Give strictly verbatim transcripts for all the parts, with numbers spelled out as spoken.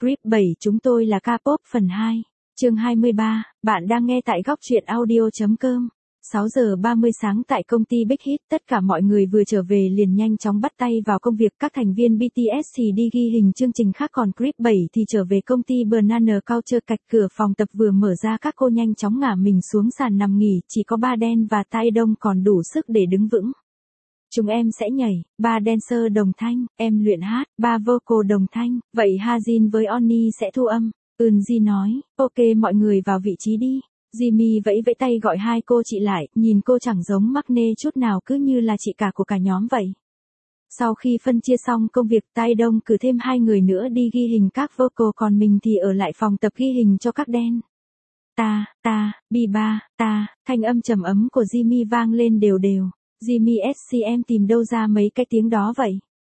Clip bảy chúng tôi là K-pop phần hai, chương hai mươi ba, bạn đang nghe tại góc truyện audio.com. sáu giờ ba mươi sáng tại công ty Big Hit, tất cả mọi người vừa trở về liền nhanh chóng bắt tay vào công việc. Các thành viên bê tê ét thì đi ghi hình chương trình khác, còn Clip bảy thì trở về công ty Banana Culture. Cạch cửa phòng tập vừa mở ra, các cô nhanh chóng ngả mình xuống sàn nằm nghỉ, chỉ có ba đen và Tai Đông còn đủ sức để đứng vững. Chúng em sẽ nhảy, ba dancer đồng thanh, em luyện hát, ba vocal đồng thanh, vậy Hajin với Onni sẽ thu âm. Eunji nói, ok mọi người vào vị trí đi. Jimmy vẫy vẫy tay gọi hai cô chị lại, nhìn cô chẳng giống Maknae chút nào, cứ như là chị cả của cả nhóm vậy. Sau khi phân chia xong công việc, Tai Đông cử thêm hai người nữa đi ghi hình các vocal, còn mình thì ở lại phòng tập ghi hình cho các đen. Ta, ta, bi ba, ta, thanh âm trầm ấm của Jimmy vang lên đều đều. Jimmy ét xê em tìm đâu ra mấy cái tiếng đó vậy?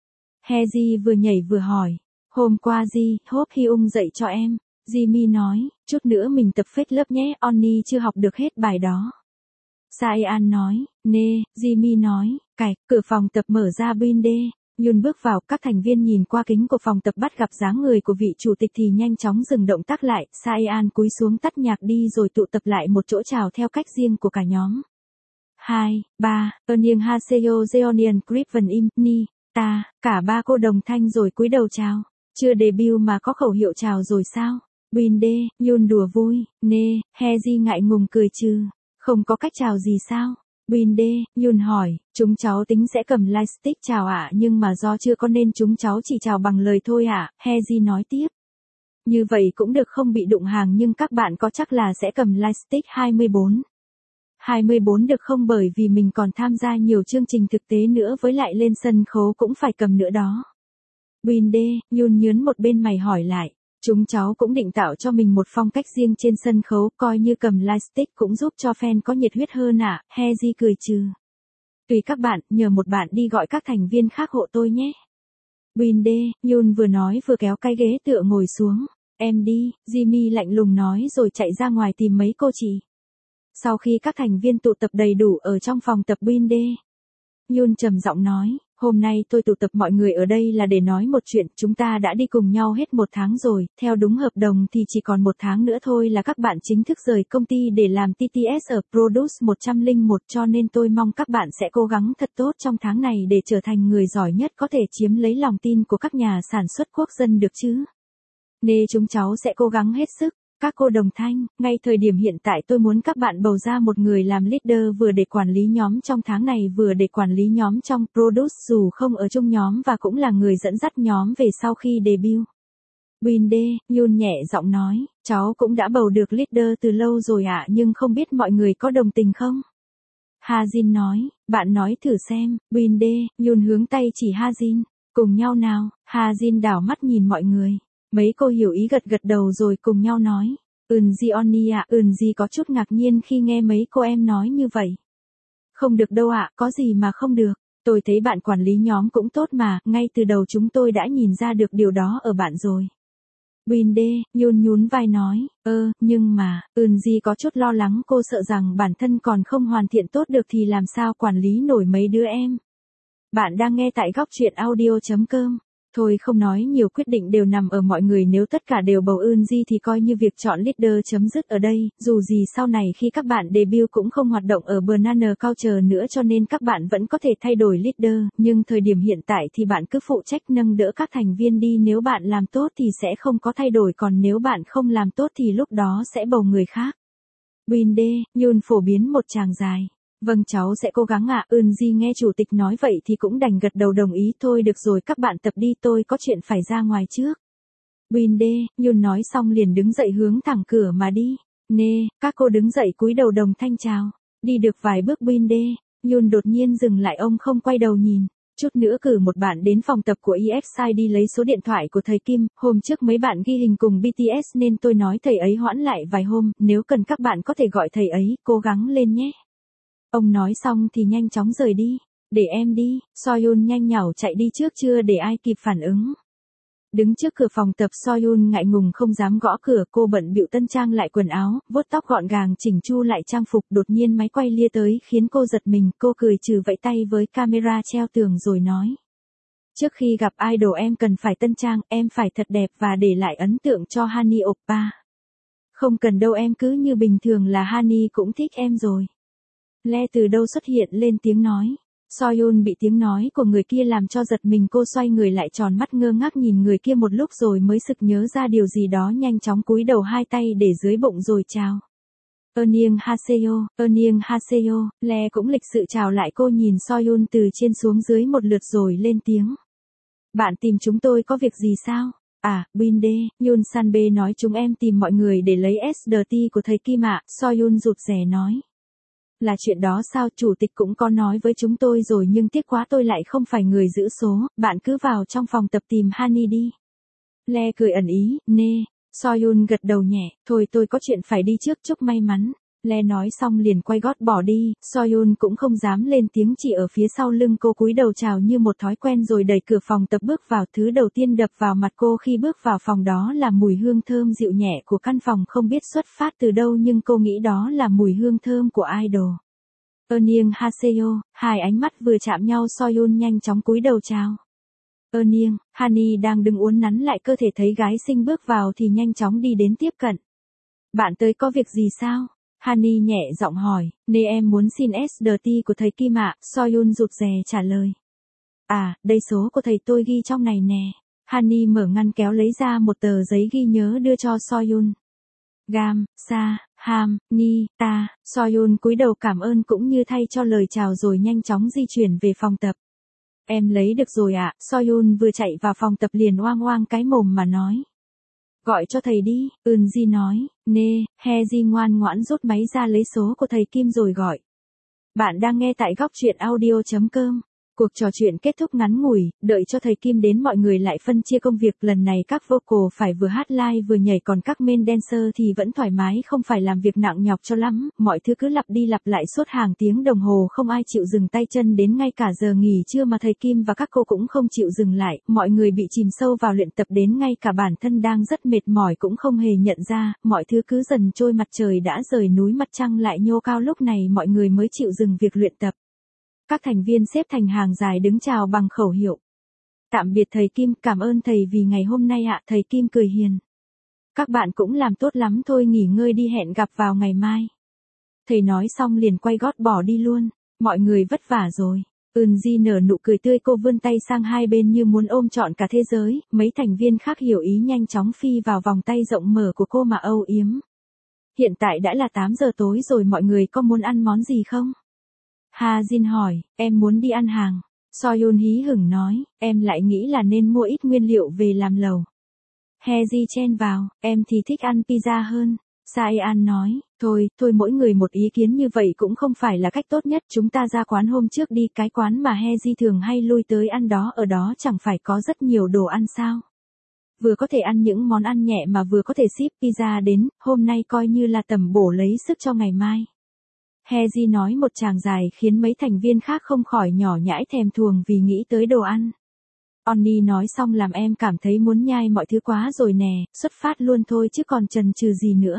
Heji vừa nhảy vừa hỏi. Hôm qua Ji, Hope Hyung dạy cho em. Jimmy nói, chút nữa mình tập phết lớp nhé, Onni chưa học được hết bài đó. Saean nói, nê, Jimmy nói, cạch, cửa phòng tập mở ra. Binde, Yoon bước vào, các thành viên nhìn qua kính của phòng tập bắt gặp dáng người của vị chủ tịch thì nhanh chóng dừng động tác lại. Saean cúi xuống tắt nhạc đi rồi tụ tập lại một chỗ chào theo cách riêng của cả nhóm. hai, ba, Eunhyung Haseyo Jeonian Clip Vân Im, Ni, ta, cả ba cô đồng thanh rồi cúi đầu chào. Chưa debut mà có khẩu hiệu chào rồi sao? Binde, Yoon đùa vui, nê, Heji ngại ngùng cười trừ. Không có cách chào gì sao? Binde, Yoon hỏi, chúng cháu tính sẽ cầm lightstick chào ạ, nhưng mà do chưa có nên chúng cháu chỉ chào bằng lời thôi ạ. Heji nói tiếp. Như vậy cũng được, không bị đụng hàng, nhưng các bạn có chắc là sẽ cầm lightstick hai mươi bốn. hai mươi bốn được không, bởi vì mình còn tham gia nhiều chương trình thực tế nữa, với lại lên sân khấu cũng phải cầm nữa đó. Binde, Yoon nhướn một bên mày hỏi lại, chúng cháu cũng định tạo cho mình một phong cách riêng trên sân khấu, coi như cầm lightstick cũng giúp cho fan có nhiệt huyết hơn ạ. À? Heji cười trừ. Tùy các bạn, nhờ một bạn đi gọi các thành viên khác hộ tôi nhé. Binde, Yoon vừa nói vừa kéo cái ghế tựa ngồi xuống. Em đi, Jimmy lạnh lùng nói rồi chạy ra ngoài tìm mấy cô chị. Sau khi các thành viên tụ tập đầy đủ ở trong phòng tập, Binde, Yoon trầm giọng nói, hôm nay tôi tụ tập mọi người ở đây là để nói một chuyện, chúng ta đã đi cùng nhau hết một tháng rồi, theo đúng hợp đồng thì chỉ còn một tháng nữa thôi là các bạn chính thức rời công ty để làm tê tê ét ở Produce một không một, cho nên tôi mong các bạn sẽ cố gắng thật tốt trong tháng này để trở thành người giỏi nhất có thể, chiếm lấy lòng tin của các nhà sản xuất quốc dân được chứ. Nên chúng cháu sẽ cố gắng hết sức. Các cô đồng thanh, ngay thời điểm hiện tại tôi muốn các bạn bầu ra một người làm leader, vừa để quản lý nhóm trong tháng này vừa để quản lý nhóm trong Produce dù không ở chung nhóm, và cũng là người dẫn dắt nhóm về sau khi debut. Binde, Yoon nhẹ giọng nói, cháu cũng đã bầu được leader từ lâu rồi ạ, à, nhưng không biết mọi người có đồng tình không? Hajin nói, bạn nói thử xem. Binde, Yoon hướng tay chỉ Hajin, cùng nhau nào. Hajin đảo mắt nhìn mọi người. Mấy cô hiểu ý gật gật đầu rồi cùng nhau nói. Eunji, Onni ạ. Eunji có chút ngạc nhiên khi nghe mấy cô em nói như vậy. Không được đâu ạ, có gì mà không được. Tôi thấy bạn quản lý nhóm cũng tốt mà, ngay từ đầu chúng tôi đã nhìn ra được điều đó ở bạn rồi. Binde, Yoon nhún vai nói, ơ, nhưng mà, Eunji có chút lo lắng, cô sợ rằng bản thân còn không hoàn thiện tốt được thì làm sao quản lý nổi mấy đứa em. Bạn đang nghe tại góc truyện audio.com. Thôi không nói nhiều, quyết định đều nằm ở mọi người, nếu tất cả đều bầu Eunji thì coi như việc chọn leader chấm dứt ở đây, dù gì sau này khi các bạn debut cũng không hoạt động ở Banana Culture nữa, cho nên các bạn vẫn có thể thay đổi leader, nhưng thời điểm hiện tại thì bạn cứ phụ trách nâng đỡ các thành viên đi, nếu bạn làm tốt thì sẽ không có thay đổi, còn nếu bạn không làm tốt thì lúc đó sẽ bầu người khác. Binde, Yoon phổ biến một tràng dài. Vâng cháu sẽ cố gắng ạ. À. Eunji nghe chủ tịch nói vậy thì cũng đành gật đầu đồng ý. Thôi được rồi, các bạn tập đi, tôi có chuyện phải ra ngoài trước. Binde, Yoon nói xong liền đứng dậy hướng thẳng cửa mà đi. Nê, các cô đứng dậy cúi đầu đồng thanh chào. Đi được vài bước Binde, Yoon đột nhiên dừng lại, ông không quay đầu nhìn. Chút nữa cử một bạn đến phòng tập của e ép i đi lấy số điện thoại của thầy Kim, hôm trước mấy bạn ghi hình cùng bê tê ét nên tôi nói thầy ấy hoãn lại vài hôm, nếu cần các bạn có thể gọi thầy ấy, cố gắng lên nhé. Ông nói xong thì nhanh chóng rời đi. Để em đi. Soyun nhanh nhảu chạy đi trước chưa để ai kịp phản ứng. Đứng trước cửa phòng tập, Soyun ngại ngùng không dám gõ cửa, cô bận bịu tân trang lại quần áo, vuốt tóc gọn gàng chỉnh chu lại trang phục, đột nhiên máy quay lia tới khiến cô giật mình, cô cười trừ vẫy tay với camera treo tường rồi nói. Trước khi gặp idol em cần phải tân trang, em phải thật đẹp và để lại ấn tượng cho Honey Oppa. Không cần đâu, em cứ như bình thường là Honey cũng thích em rồi. Le từ đâu xuất hiện lên tiếng nói. Soyun bị tiếng nói của người kia làm cho giật mình, cô xoay người lại tròn mắt ngơ ngác nhìn người kia một lúc rồi mới sực nhớ ra điều gì đó, nhanh chóng cúi đầu hai tay để dưới bụng rồi chào. Eunhyung Haseyo, Eunhyung Haseyo, Le cũng lịch sự chào lại cô, nhìn Soyun từ trên xuống dưới một lượt rồi lên tiếng. Bạn tìm chúng tôi có việc gì sao? À, Binde, Yoon Sanbe nói chúng em tìm mọi người để lấy ét đê tê của thầy Kim ạ, Soyun rụt rè nói. Là chuyện đó sao, chủ tịch cũng có nói với chúng tôi rồi nhưng tiếc quá tôi lại không phải người giữ số, bạn cứ vào trong phòng tập tìm Honey đi. Le cười ẩn ý, nê. Soyun gật đầu nhẹ, thôi tôi có chuyện phải đi trước, chúc may mắn. Le nói xong liền quay gót bỏ đi, Soyun cũng không dám lên tiếng, chỉ ở phía sau lưng cô cúi đầu chào như một thói quen rồi đẩy cửa phòng tập bước vào. Thứ đầu tiên đập vào mặt cô khi bước vào phòng đó là mùi hương thơm dịu nhẹ của căn phòng, không biết xuất phát từ đâu nhưng cô nghĩ đó là mùi hương thơm của idol. Eunhyung Haseyo, hai ánh mắt vừa chạm nhau, Soyun nhanh chóng cúi đầu chào. Eunhyung, Honey đang đứng uốn nắn lại cơ thể, thấy gái xinh bước vào thì nhanh chóng đi đến tiếp cận. Bạn tới có việc gì sao? Honey nhẹ giọng hỏi, nê em muốn xin ét đê tê của thầy Kim ạ, Soyun rụt rè trả lời. À, đây số của thầy tôi ghi trong này nè. Honey mở ngăn kéo lấy ra một tờ giấy ghi nhớ đưa cho Soyun. Gam, Sa, Ham, Ni, Ta, Soyun cúi đầu cảm ơn cũng như thay cho lời chào rồi nhanh chóng di chuyển về phòng tập. Em lấy được rồi ạ, Soyun vừa chạy vào phòng tập liền oang oang cái mồm mà nói. Gọi cho thầy đi, Eunji nói, nê, Heji ngoan ngoãn rút máy ra lấy số của thầy Kim rồi gọi. Bạn đang nghe tại góc truyện audio chấm com. Cuộc trò chuyện kết thúc ngắn ngủi, đợi cho thầy Kim đến mọi người lại phân chia công việc, lần này các vocal phải vừa hát live vừa nhảy, còn các main dancer thì vẫn thoải mái, không phải làm việc nặng nhọc cho lắm, mọi thứ cứ lặp đi lặp lại suốt hàng tiếng đồng hồ, không ai chịu dừng tay chân, đến ngay cả giờ nghỉ trưa mà thầy Kim và các cô cũng không chịu dừng lại, mọi người bị chìm sâu vào luyện tập đến ngay cả bản thân đang rất mệt mỏi cũng không hề nhận ra, mọi thứ cứ dần trôi, mặt trời đã rời núi, mặt trăng lại nhô cao, lúc này mọi người mới chịu dừng việc luyện tập. Các thành viên xếp thành hàng dài đứng chào bằng khẩu hiệu. Tạm biệt thầy Kim, cảm ơn thầy vì ngày hôm nay ạ, thầy Kim cười hiền. Các bạn cũng làm tốt lắm, thôi nghỉ ngơi đi, hẹn gặp vào ngày mai. Thầy nói xong liền quay gót bỏ đi luôn, mọi người vất vả rồi. Eunji nở nụ cười tươi, cô vươn tay sang hai bên như muốn ôm trọn cả thế giới, mấy thành viên khác hiểu ý nhanh chóng phi vào vòng tay rộng mở của cô mà âu yếm. Hiện tại đã là tám giờ tối rồi, mọi người có muốn ăn món gì không? Ha Jin hỏi, em muốn đi ăn hàng. Soyun hí hửng nói, em lại nghĩ là nên mua ít nguyên liệu về làm lẩu. Heji chen vào, em thì thích ăn pizza hơn. Saean nói, thôi, thôi mỗi người một ý kiến như vậy cũng không phải là cách tốt nhất, chúng ta ra quán hôm trước đi, cái quán mà Heji thường hay lui tới ăn đó, ở đó chẳng phải có rất nhiều đồ ăn sao. Vừa có thể ăn những món ăn nhẹ mà vừa có thể ship pizza đến, hôm nay coi như là tầm bổ lấy sức cho ngày mai. Heji nói một tràng dài khiến mấy thành viên khác không khỏi nhỏ nhãi thèm thuồng vì nghĩ tới đồ ăn. Onni nói xong làm em cảm thấy muốn nhai mọi thứ quá rồi nè, xuất phát luôn thôi chứ còn chần chừ gì nữa.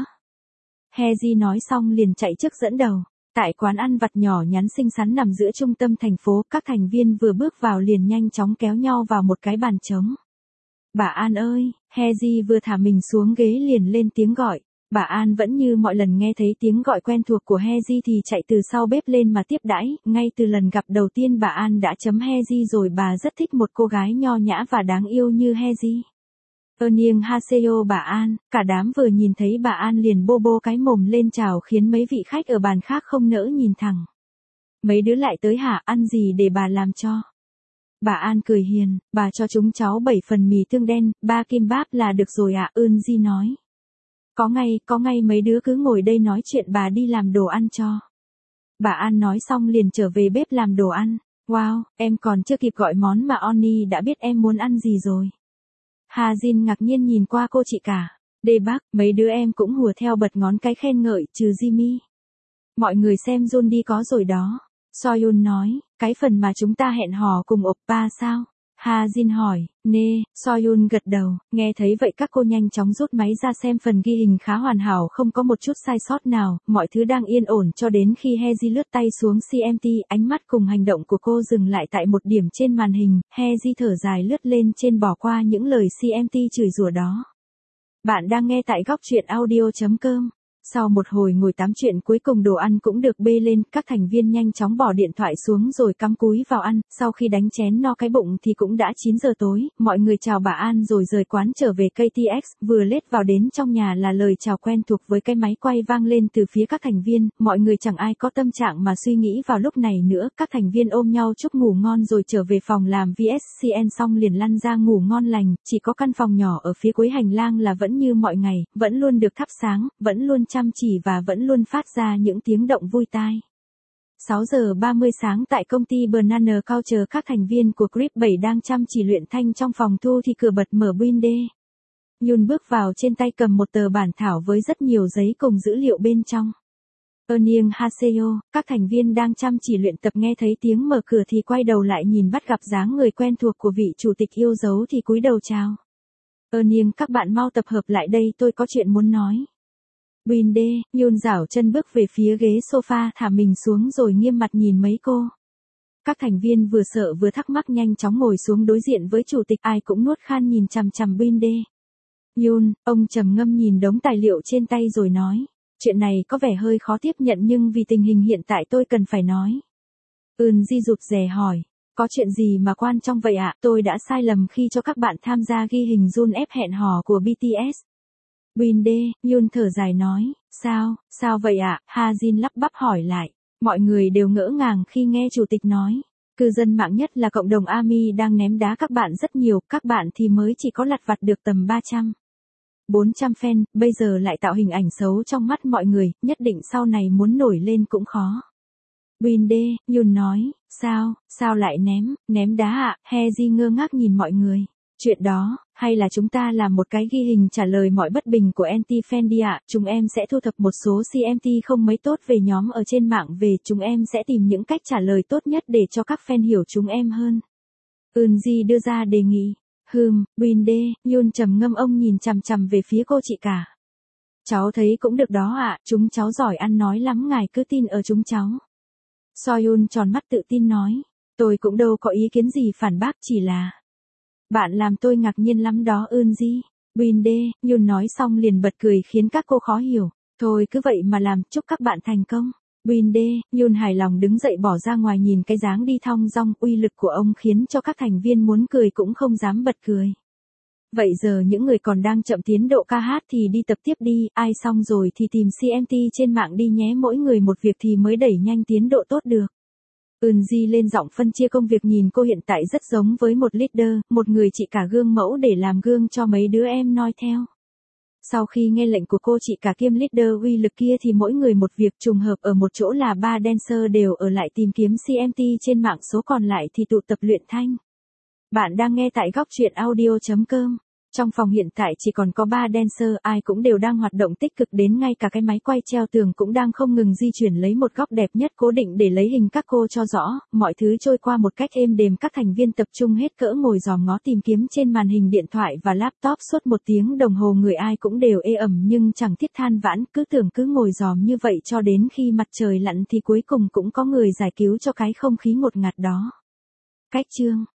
Heji nói xong liền chạy trước dẫn đầu. Tại quán ăn vặt nhỏ nhắn xinh xắn nằm giữa trung tâm thành phố, các thành viên vừa bước vào liền nhanh chóng kéo nhau vào một cái bàn trống. Bà An ơi, Heji vừa thả mình xuống ghế liền lên tiếng gọi. Bà An vẫn như mọi lần nghe thấy tiếng gọi quen thuộc của Heji thì chạy từ sau bếp lên mà tiếp đãi, ngay từ lần gặp đầu tiên bà An đã chấm Heji rồi, bà rất thích một cô gái nho nhã và đáng yêu như Heji. Eunhyung Haseyo bà An, cả đám vừa nhìn thấy bà An liền bô bô cái mồm lên chào khiến mấy vị khách ở bàn khác không nỡ nhìn thẳng. Mấy đứa lại tới hả, ăn gì để bà làm cho? Bà An cười hiền, bà cho chúng cháu bảy phần mì tương đen, ba kim báp là được rồi ạ, à, Eunji nói. Có ngay, có ngay, mấy đứa cứ ngồi đây nói chuyện, bà đi làm đồ ăn cho. Bà An nói xong liền trở về bếp làm đồ ăn. Wow, em còn chưa kịp gọi món mà Onni đã biết em muốn ăn gì rồi. Ha Jin ngạc nhiên nhìn qua cô chị cả. Đê bác, mấy đứa em cũng hùa theo bật ngón cái khen ngợi, trừ Jimmy. Mọi người xem Jun đi có rồi đó. Soyun nói, cái phần mà chúng ta hẹn hò cùng Oppa sao? Ha Jin hỏi, nê, Soyun gật đầu, nghe thấy vậy các cô nhanh chóng rút máy ra xem phần ghi hình khá hoàn hảo không có một chút sai sót nào, mọi thứ đang yên ổn cho đến khi Heji lướt tay xuống xê em tê, ánh mắt cùng hành động của cô dừng lại tại một điểm trên màn hình, Heji thở dài lướt lên trên bỏ qua những lời xê em tê chửi rủa đó. Bạn đang nghe tại góc truyện audio chấm com. Sau một hồi ngồi tám chuyện cuối cùng đồ ăn cũng được bê lên, các thành viên nhanh chóng bỏ điện thoại xuống rồi cắm cúi vào ăn, sau khi đánh chén no cái bụng thì cũng đã chín giờ tối, mọi người chào bà An rồi rời quán trở về ca tê ích, vừa lết vào đến trong nhà là lời chào quen thuộc với cái máy quay vang lên từ phía các thành viên, mọi người chẳng ai có tâm trạng mà suy nghĩ vào lúc này nữa, các thành viên ôm nhau chúc ngủ ngon rồi trở về phòng làm vê ét xê en xong liền lăn ra ngủ ngon lành, chỉ có căn phòng nhỏ ở phía cuối hành lang là vẫn như mọi ngày, vẫn luôn được thắp sáng, vẫn luôn chăm chỉ và vẫn luôn phát ra những tiếng động vui tai. sáu giờ ba mươi sáng tại công ty Banana Culture, các thành viên của Grip bảy đang chăm chỉ luyện thanh trong phòng thu thì cửa bật mở Windy. Yoon bước vào trên tay cầm một tờ bản thảo với rất nhiều giấy cùng dữ liệu bên trong. Eunhyung Haseyo, các thành viên đang chăm chỉ luyện tập nghe thấy tiếng mở cửa thì quay đầu lại nhìn bắt gặp dáng người quen thuộc của vị chủ tịch yêu dấu thì cúi đầu chào. Eunhyung, các bạn mau tập hợp lại đây, tôi có chuyện muốn nói. Windy, Yoon giảo chân bước về phía ghế sofa, thả mình xuống rồi nghiêm mặt nhìn mấy cô. Các thành viên vừa sợ vừa thắc mắc nhanh chóng ngồi xuống đối diện với chủ tịch, ai cũng nuốt khan nhìn chằm chằm Windy. Yoon, ông trầm ngâm nhìn đống tài liệu trên tay rồi nói, chuyện này có vẻ hơi khó tiếp nhận nhưng vì tình hình hiện tại tôi cần phải nói. Eunji rụt rè hỏi, có chuyện gì mà quan trọng vậy ạ? Tôi đã sai lầm khi cho các bạn tham gia ghi hình Jun ép hẹn hò của bê tê ét. Windy, Yoon thở dài nói, sao, sao vậy ạ? Ha Jin lắp bắp hỏi lại. Mọi người đều ngỡ ngàng khi nghe chủ tịch nói. Cư dân mạng nhất là cộng đồng ARMY đang ném đá các bạn rất nhiều, các bạn thì mới chỉ có lặt vặt được tầm ba trăm, bốn trăm fan, bây giờ lại tạo hình ảnh xấu trong mắt mọi người, nhất định sau này muốn nổi lên cũng khó. Windy, Yoon nói, sao, sao lại ném, ném đá ạ? Heji ngơ ngác nhìn mọi người. Chuyện đó, hay là chúng ta làm một cái ghi hình trả lời mọi bất bình của anti-fan đi ạ, chúng em sẽ thu thập một số xê em tê không mấy tốt về nhóm ở trên mạng về, chúng em sẽ tìm những cách trả lời tốt nhất để cho các fan hiểu chúng em hơn. Eunji đưa ra đề nghị. Hừm, Windy, Yoon trầm ngâm, ông nhìn chằm chằm về phía cô chị cả. Cháu thấy cũng được đó ạ, chúng cháu giỏi ăn nói lắm, ngài cứ tin ở chúng cháu. Soyun tròn mắt tự tin nói, tôi cũng đâu có ý kiến gì phản bác, chỉ là... Bạn làm tôi ngạc nhiên lắm đó Eunji. Windy, Yoon nói xong liền bật cười khiến các cô khó hiểu. Thôi cứ vậy mà làm, chúc các bạn thành công. Windy, Yoon hài lòng đứng dậy bỏ ra ngoài, nhìn cái dáng đi thong dong uy lực của ông khiến cho các thành viên muốn cười cũng không dám bật cười. Vậy giờ những người còn đang chậm tiến độ ca hát thì đi tập tiếp đi, ai xong rồi thì tìm xê em tê trên mạng đi nhé, mỗi người một việc thì mới đẩy nhanh tiến độ tốt được. Eunji lên giọng phân chia công việc, nhìn cô hiện tại rất giống với một leader, một người chị cả gương mẫu để làm gương cho mấy đứa em noi theo. Sau khi nghe lệnh của cô chị cả kiêm leader uy lực kia thì mỗi người một việc, trùng hợp ở một chỗ là ba dancer đều ở lại tìm kiếm xê em tê trên mạng, số còn lại thì tụ tập luyện thanh. Bạn đang nghe tại góc truyện audio chấm com. Trong phòng hiện tại chỉ còn có ba dancer, ai cũng đều đang hoạt động tích cực, đến ngay cả cái máy quay treo tường cũng đang không ngừng di chuyển lấy một góc đẹp nhất cố định để lấy hình các cô cho rõ, mọi thứ trôi qua một cách êm đềm, các thành viên tập trung hết cỡ ngồi dòm ngó tìm kiếm trên màn hình điện thoại và laptop suốt một tiếng đồng hồ, người ai cũng đều ê ẩm nhưng chẳng thiết than vãn, cứ tưởng cứ ngồi dòm như vậy cho đến khi mặt trời lặn thì cuối cùng cũng có người giải cứu cho cái không khí ngột ngạt đó. Cách chương